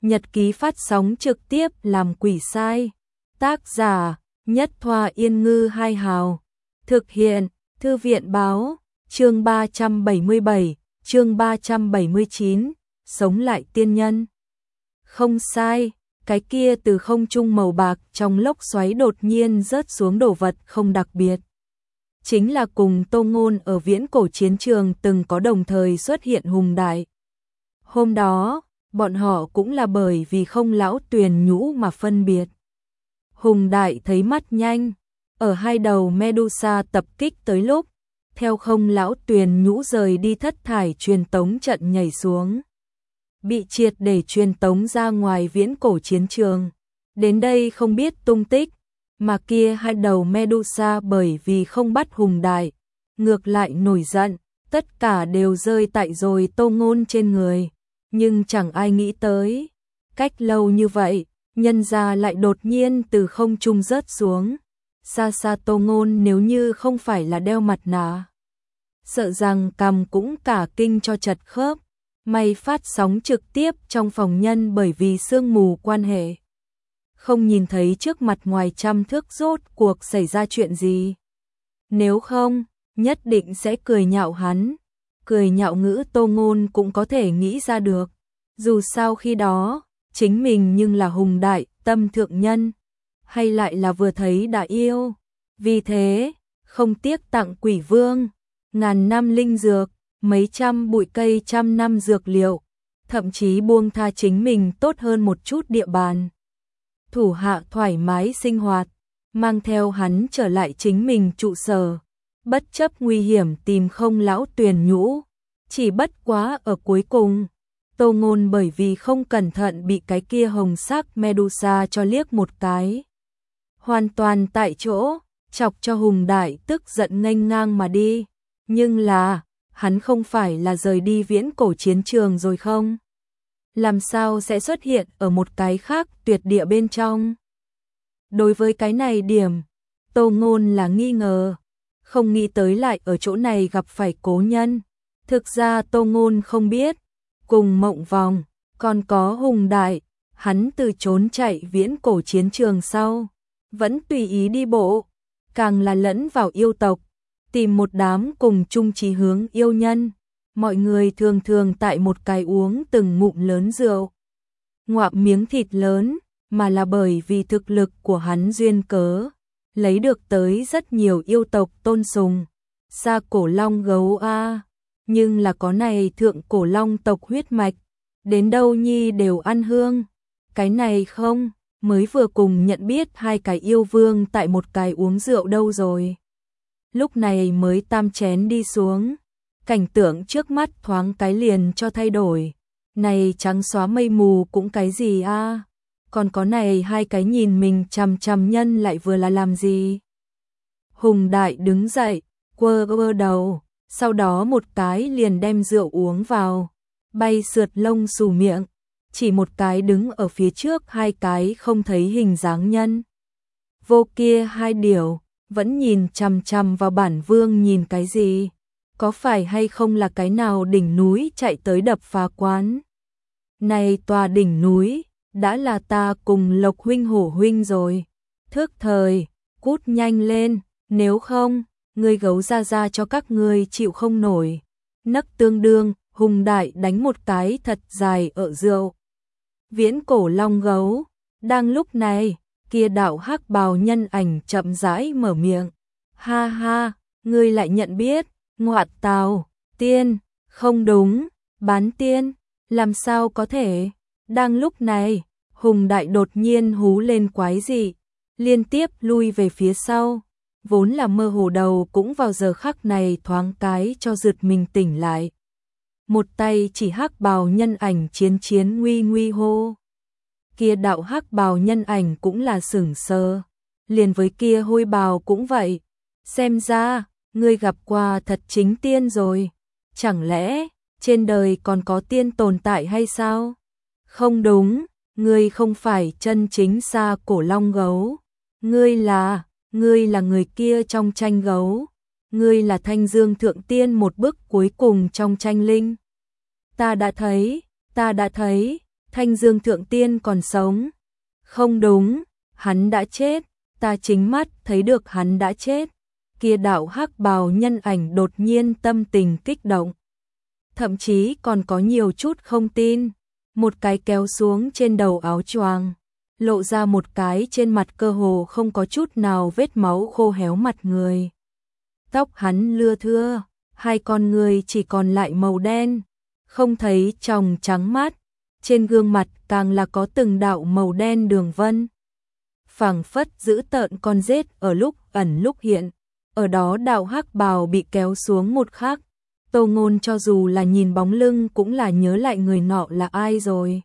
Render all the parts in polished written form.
nhật ký phát sóng trực tiếp làm quỷ sai. Tác giả, Nhất Thoa Yên Ngư Hai Hào. Thực hiện, Thư viện Báo. Chương 377, chương 379, sống lại tiên nhân. Không sai, cái kia từ không trung màu bạc trong lốc xoáy đột nhiên rớt xuống đồ vật không đặc biệt. Chính là cùng Tô Ngôn ở viễn cổ chiến trường từng có đồng thời xuất hiện hùng đại. Hôm đó, bọn họ cũng là bởi vì không lão tuyền nhũ mà phân biệt. Hùng đại thấy mắt nhanh, ở hai đầu Medusa tập kích tới lúc, theo không lão tuyền nhũ rời đi thất thải truyền tống trận nhảy xuống. Bị triệt để truyền tống ra ngoài viễn cổ chiến trường. Đến đây không biết tung tích, mà kia hai đầu Medusa bởi vì không bắt hùng đại, ngược lại nổi giận, tất cả đều rơi tại rồi Tô Ngôn trên người. Nhưng chẳng ai nghĩ tới, cách lâu như vậy, nhân gia lại đột nhiên từ không trung rớt xuống. Xa xa Tô Ngôn nếu như không phải là đeo mặt nạ, sợ rằng cằm cũng cả kinh cho chật khớp. May phát sóng trực tiếp trong phòng nhân bởi vì sương mù quan hệ, không nhìn thấy trước mặt ngoài trăm thước rốt cuộc xảy ra chuyện gì. Nếu không, nhất định sẽ cười nhạo hắn. Cười nhạo ngữ Tô Ngôn cũng có thể nghĩ ra được. Dù sao khi đó, chính mình nhưng là hùng đại, tâm thượng nhân, hay lại là vừa thấy đã yêu. Vì thế, không tiếc tặng quỷ vương, ngàn năm linh dược, mấy trăm bụi cây trăm năm dược liệu, thậm chí buông tha chính mình tốt hơn một chút địa bàn. Thủ hạ thoải mái sinh hoạt, mang theo hắn trở lại chính mình trụ sở, bất chấp nguy hiểm tìm không lão tuyền nhũ. Chỉ bất quá ở cuối cùng, Tô Ngôn bởi vì không cẩn thận bị cái kia hồng sắc Medusa cho liếc một cái. Hoàn toàn tại chỗ, chọc cho hùng đại tức giận nghênh ngang mà đi. Nhưng là, hắn không phải là rời đi viễn cổ chiến trường rồi không? Làm sao sẽ xuất hiện ở một cái khác tuyệt địa bên trong? Đối với cái này điểm, Tô Ngôn là nghi ngờ, không nghĩ tới lại ở chỗ này gặp phải cố nhân. Thực ra Tô Ngôn không biết, cùng Mộng Vòng, còn có hùng đại, hắn từ trốn chạy viễn cổ chiến trường sau, vẫn tùy ý đi bộ, càng là lẫn vào yêu tộc, tìm một đám cùng chung chí hướng yêu nhân. Mọi người thường thường tại một cái uống từng ngụm lớn rượu, ngoạm miếng thịt lớn, mà là bởi vì thực lực của hắn duyên cớ, lấy được tới rất nhiều yêu tộc tôn sùng. Xa cổ long gấu a, nhưng là có này thượng cổ long tộc huyết mạch, đến đâu nhi đều ăn hương. Cái này không, mới vừa cùng nhận biết hai cái yêu vương tại một cái uống rượu đâu rồi. Lúc này mới tam chén đi xuống, cảnh tượng trước mắt thoáng cái liền cho thay đổi. Này trắng xóa mây mù cũng cái gì a? Còn có này hai cái nhìn mình chằm chằm nhân lại vừa là làm gì? Hùng đại đứng dậy, quơ quơ đầu, sau đó một cái liền đem rượu uống vào, bay sượt lông xù miệng, chỉ một cái đứng ở phía trước hai cái không thấy hình dáng nhân. Vô kia hai điều, vẫn nhìn chằm chằm vào bản vương nhìn cái gì? Có phải hay không là cái nào đỉnh núi chạy tới đập phá quán? Này tòa đỉnh núi, đã là ta cùng Lộc huynh hổ huynh rồi. Thức thời, cút nhanh lên, nếu không, ngươi gấu ra cho các ngươi chịu không nổi. Nấc tương đương, hùng đại đánh một cái thật dài ở rượu. Viễn cổ long gấu, đang lúc này, kia đạo hắc bào nhân ảnh chậm rãi mở miệng. Ha ha, ngươi lại nhận biết, ngoại tào, tiên, không đúng, bán tiên, làm sao có thể? Đang lúc này, hùng đại đột nhiên hú lên quái dị, liên tiếp lui về phía sau, vốn là mơ hồ đầu cũng vào giờ khắc này thoáng cái cho giật mình tỉnh lại. Một tay chỉ hắc bào nhân ảnh chiến nguy nguy hô. Kia đạo hắc bào nhân ảnh cũng là sửng sờ, liền với kia hôi bào cũng vậy. Xem ra, ngươi gặp qua thật chính tiên rồi. Chẳng lẽ, trên đời còn có tiên tồn tại hay sao? Không đúng, ngươi không phải chân chính xa cổ long gấu. Ngươi là người kia trong tranh gấu. Ngươi là Thanh Dương Thượng Tiên một bước cuối cùng trong tranh linh. Ta đã thấy, Thanh Dương Thượng Tiên còn sống. Không đúng, hắn đã chết, ta chính mắt thấy được hắn đã chết. Kia đạo hắc bào nhân ảnh đột nhiên tâm tình kích động. Thậm chí còn có nhiều chút không tin. Một cái kéo xuống trên đầu áo choàng, lộ ra một cái trên mặt cơ hồ không có chút nào vết máu khô héo mặt người. Tóc hắn lưa thưa, hai con người chỉ còn lại màu đen, không thấy tròng trắng mắt, trên gương mặt càng là có từng đạo màu đen đường vân. Phảng phất giữ tợn con rết ở lúc ẩn lúc hiện, ở đó đạo hắc bào bị kéo xuống một khắc. Tô Ngôn cho dù là nhìn bóng lưng cũng là nhớ lại người nọ là ai rồi.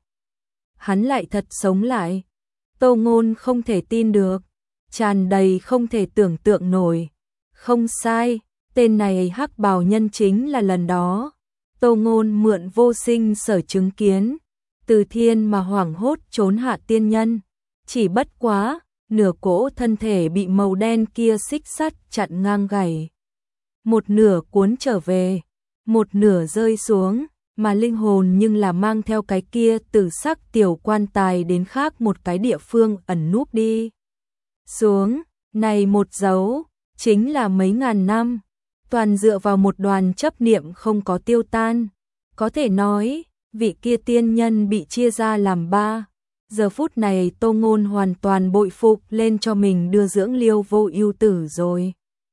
Hắn lại thật sống lại. Tô Ngôn không thể tin được, tràn đầy không thể tưởng tượng nổi. Không sai, tên này hắc bào nhân chính là lần đó Tô Ngôn mượn vô sinh sở chứng kiến, từ thiên mà hoảng hốt trốn hạ tiên nhân. Chỉ bất quá, nửa cỗ thân thể bị màu đen kia xích sắt chặn ngang gãy. Một nửa cuốn trở về, một nửa rơi xuống, mà linh hồn nhưng là mang theo cái kia từ sắc tiểu quan tài đến khác một cái địa phương ẩn núp đi. Xuống, này một dấu, chính là mấy ngàn năm, toàn dựa vào một đoàn chấp niệm không có tiêu tan. Có thể nói, vị kia tiên nhân bị chia ra làm ba. Giờ phút này Tô Ngôn hoàn toàn bội phục lên cho mình đưa dưỡng Liêu Vô Ưu tử rồi.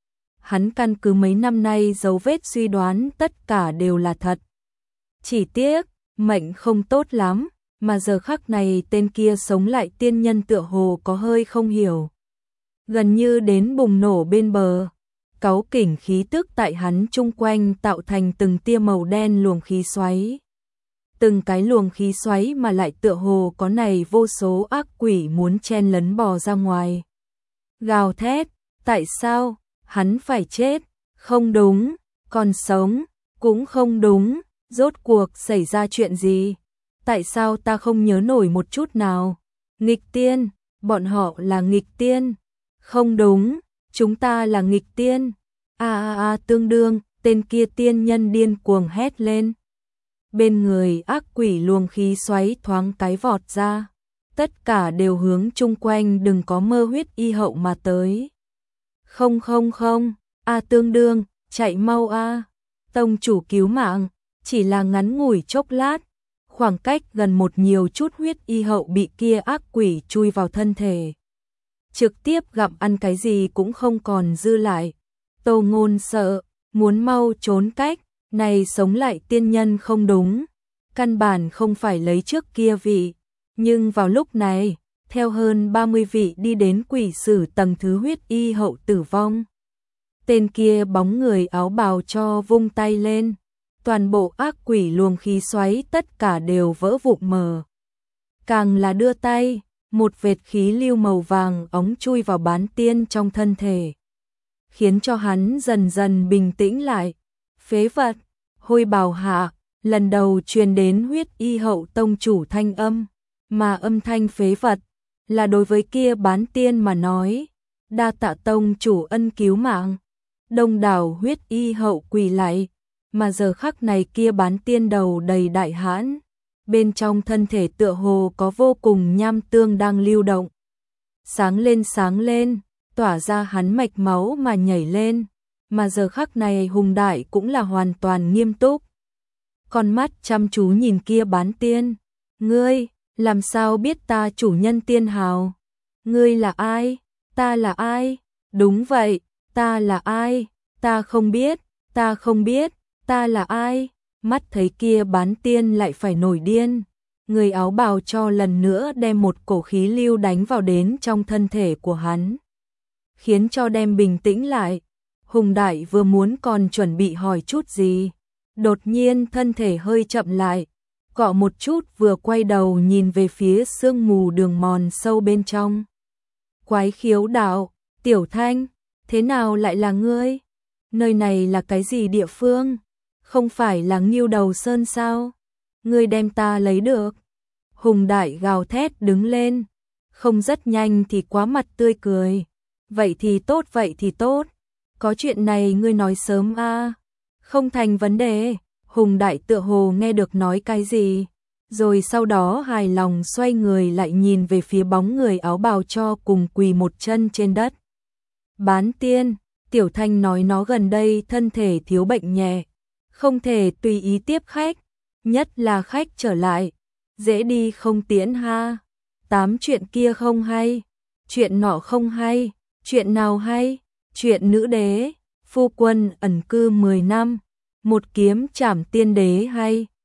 Hắn căn cứ mấy năm nay dấu vết suy đoán tất cả đều là thật. Chỉ tiếc, mệnh không tốt lắm, mà giờ khắc này tên kia sống lại tiên nhân tựa hồ có hơi không hiểu. Gần như đến bùng nổ bên bờ, cáu kỉnh khí tức tại hắn chung quanh tạo thành từng tia màu đen luồng khí xoáy. Từng cái luồng khí xoáy mà lại tựa hồ có này vô số ác quỷ muốn chen lấn bò ra ngoài. Gào thét, tại sao, hắn phải chết, không đúng, còn sống, cũng không đúng, rốt cuộc xảy ra chuyện gì, tại sao ta không nhớ nổi một chút nào. Nghịch tiên, bọn họ là nghịch tiên, không đúng, chúng ta là nghịch tiên. Tương đương, tên kia tiên nhân điên cuồng hét lên. Bên người ác quỷ luồng khí xoáy thoáng cái vọt ra, tất cả đều hướng chung quanh đừng có mơ huyết y hậu mà tới. Không, tương đương, chạy mau a. Tông chủ cứu mạng, chỉ là ngắn ngủi chốc lát, khoảng cách gần một nhiều chút huyết y hậu bị kia ác quỷ chui vào thân thể. Trực tiếp gặm ăn cái gì cũng không còn dư lại. Tô Ngôn sợ, muốn mau trốn cách, này sống lại tiên nhân không đúng, căn bản không phải lấy trước kia vị. Nhưng vào lúc này, theo hơn 30 vị đi đến quỷ sử tầng thứ huyết y hậu tử vong. Tên kia bóng người áo bào cho vung tay lên, toàn bộ ác quỷ luồng khí xoáy tất cả đều vỡ vụn mờ. Càng là đưa tay, một vệt khí lưu màu vàng óng chui vào bán tiên trong thân thể, khiến cho hắn dần dần bình tĩnh lại. Phế vật, hôi bào hạ, lần đầu truyền đến huyết y hậu tông chủ thanh âm, mà âm thanh phế vật là đối với kia bán tiên mà nói. Đa tạ tông chủ ân cứu mạng. Đông đảo huyết y hậu quỳ lại, mà giờ khắc này kia bán tiên đầu đầy đại hãn, bên trong thân thể tựa hồ có vô cùng nham tương đang lưu động. Sáng lên, tỏa ra hắn mạch máu mà nhảy lên, mà giờ khắc này Hùng Đại cũng là hoàn toàn nghiêm túc. Con mắt chăm chú nhìn kia bán tiên. Ngươi, làm sao biết ta chủ nhân tiên hào? Ngươi là ai? Ta là ai? Đúng vậy, ta là ai? Ta không biết, ta là ai? Mắt thấy kia bán tiên lại phải nổi điên. Người áo bào cho lần nữa đem một cổ khí lưu đánh vào đến trong thân thể của hắn, khiến cho đem bình tĩnh lại. Hùng Đại vừa muốn còn chuẩn bị hỏi chút gì, đột nhiên thân thể hơi chậm lại, cọ một chút vừa quay đầu nhìn về phía sương mù đường mòn sâu bên trong. Quái khiếu đạo, Tiểu Thanh, thế nào lại là ngươi? Nơi này là cái gì địa phương? Không phải là Ngưu Đầu Sơn sao? Ngươi đem ta lấy được. Hùng Đại gào thét đứng lên, không rất nhanh thì quá mặt tươi cười. Vậy thì tốt. Có chuyện này ngươi nói sớm a. Không thành vấn đề. Hùng Đại tựa hồ nghe được nói cái gì, rồi sau đó hài lòng xoay người lại nhìn về phía bóng người áo bào cho cùng quỳ một chân trên đất. Bán tiên, Tiểu Thanh nói nó gần đây thân thể thiếu bệnh nhẹ, không thể tùy ý tiếp khách, nhất là khách trở lại, dễ đi không tiễn ha. Tám chuyện kia không hay, chuyện nọ không hay, chuyện nào hay, chuyện nữ đế, phu quân ẩn cư 10 năm, một kiếm trảm tiên đế hay.